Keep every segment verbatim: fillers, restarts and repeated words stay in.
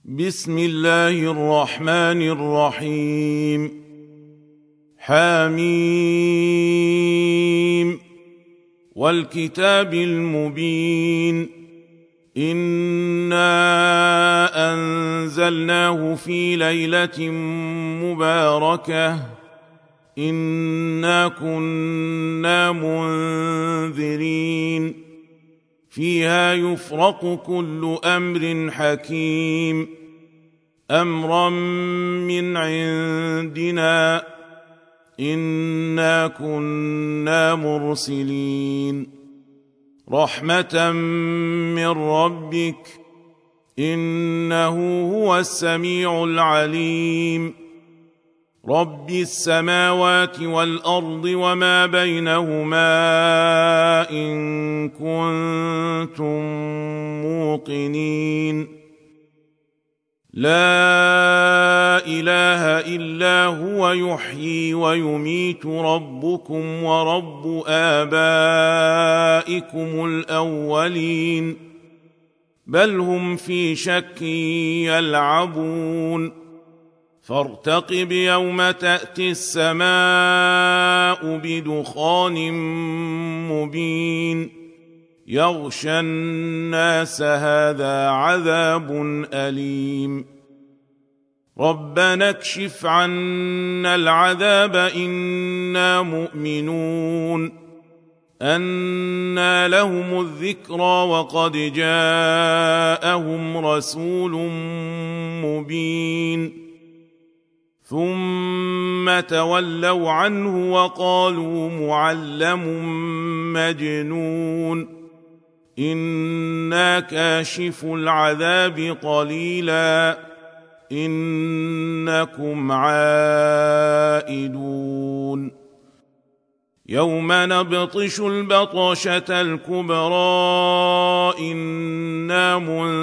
بسم الله الرحمن الرحيم. حميم والكتاب المبين. إنا أنزلناه في ليلة مباركة إنا كنا منذرين فيها يفرق كل أمر حكيم أمرا من عندنا إنا كنا مرسلين رحمة من ربك إنه هو السميع العليم رب السماوات والأرض وما بينهما إن كنتم موقنين لا إله إلا هو يحيي ويميت ربكم ورب آبائكم الأولين بل هم في شك يلعبون فارتقب يوم تأتي السماء بدخان مبين يغشى الناس هذا عذاب أليم ربنا اكشف عنا العذاب إنا مؤمنون أنى لهم الذكرى وقد جاءهم رسول مبين ثم تولوا عنه وقالوا معلم مجنون إنا كاشف العذاب قليلا إنكم عائدون يوم نبطش البطشة الكبرى إنا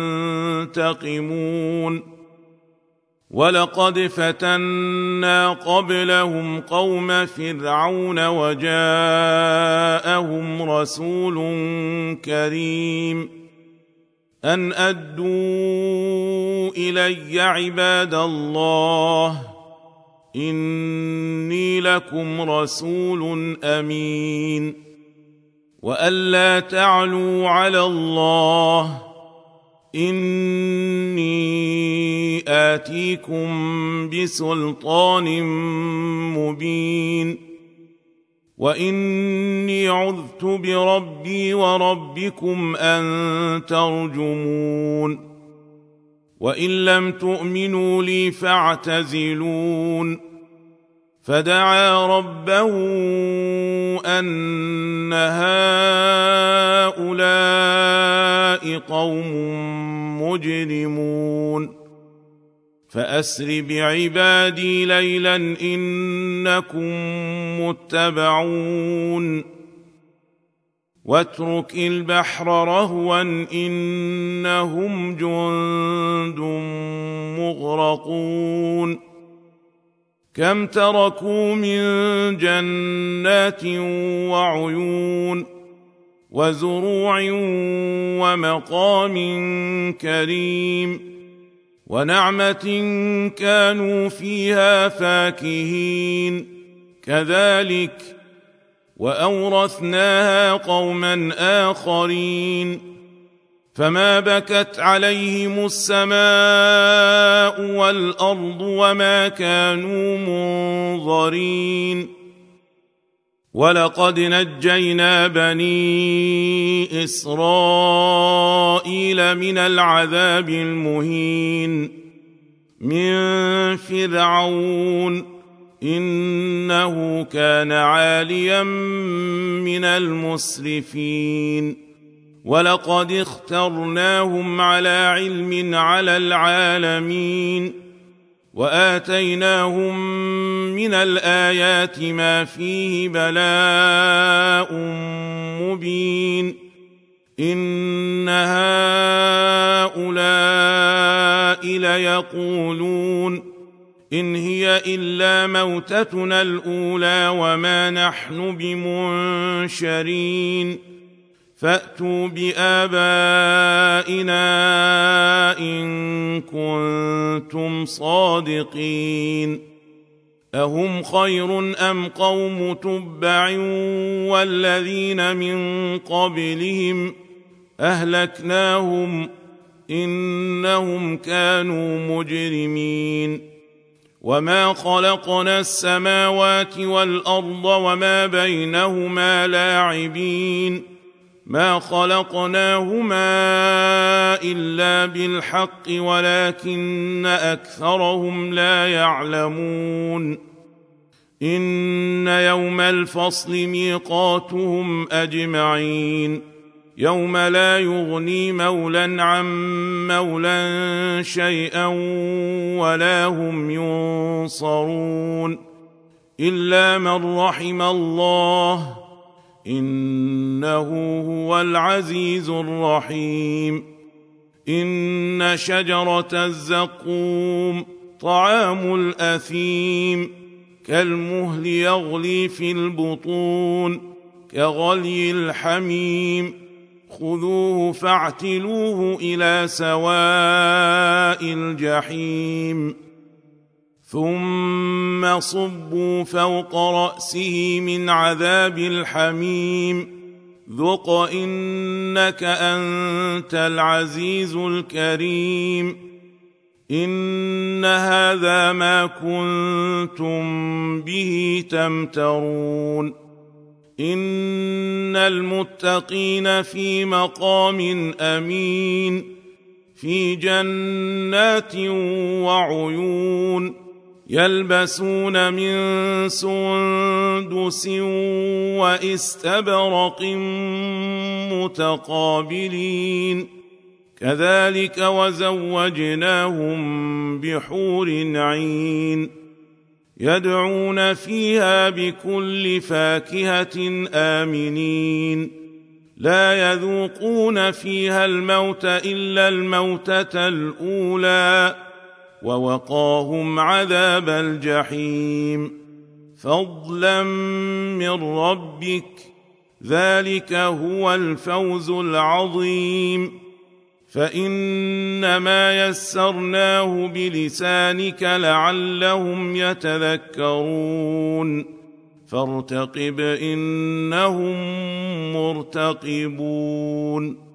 منتقمون ولقد فتنا قبلهم قوم فرعون وجاءهم رسول كريم أن أدوا إلي عباد الله إني لكم رسول أمين وألا تعلوا على الله إني آتيكم بسلطان مبين وإني عذت بربي وربكم أن ترجمون وإن لم تؤمنوا لي فاعتزلون فدعا ربه أن هؤلاء قوم مجرمون فأسر بعبادي ليلا إنكم متبعون واترك البحر رهوا إنهم جند مغرقون كم تركوا من جنات وعيون وزروع ومقام كريم ونعمة كانوا فيها فاكهين كذلك وأورثناها قوما آخرين فما بكت عليهم السماء والأرض وما كانوا منظرين ولقد نجينا بني إسرائيل من العذاب المهين من فرعون إنه كان عاليا من المسرفين ولقد اخترناهم على علم على العالمين وآتيناهم من الآيات ما فيه بلاء مبين إن هؤلاء ليقولون إن هي إلا موتتنا الأولى وما نحن بمنشرين فأتوا بآبائنا إن كنتم صادقين أهم خير أم قوم تبع والذين من قبلهم أهلكناهم إنهم كانوا مجرمين وما خلقنا السماوات والأرض وما بينهما لاعبين ما خلقناهما إلا بالحق ولكن أكثرهم لا يعلمون إن يوم الفصل ميقاتهم أجمعين يوم لا يغني مولى عن مولى شيئا ولا هم ينصرون إلا من رحم الله إنه هو العزيز الرحيم إن شجرة الزقوم طعام الأثيم كالمهل يغلي في البطون كغلي الحميم خذوه فاعتلوه إلى سواء الجحيم ثم صبوا فوق رأسه من عذاب الحميم ذق إنك أنت العزيز الكريم إن هذا ما كنتم به تمترون إن المتقين في مقام أمين في جنات وعيون يلبسون من سندس واستبرق متقابلين كذلك وزوجناهم بحور عين يدعون فيها بكل فاكهة آمنين لا يذوقون فيها الموت إلا الموتة الأولى ووقاهم عذاب الجحيم فضلا من ربك ذلك هو الفوز العظيم فإنما يسرناه بلسانك لعلهم يتذكرون فارتقب إنهم مرتقبون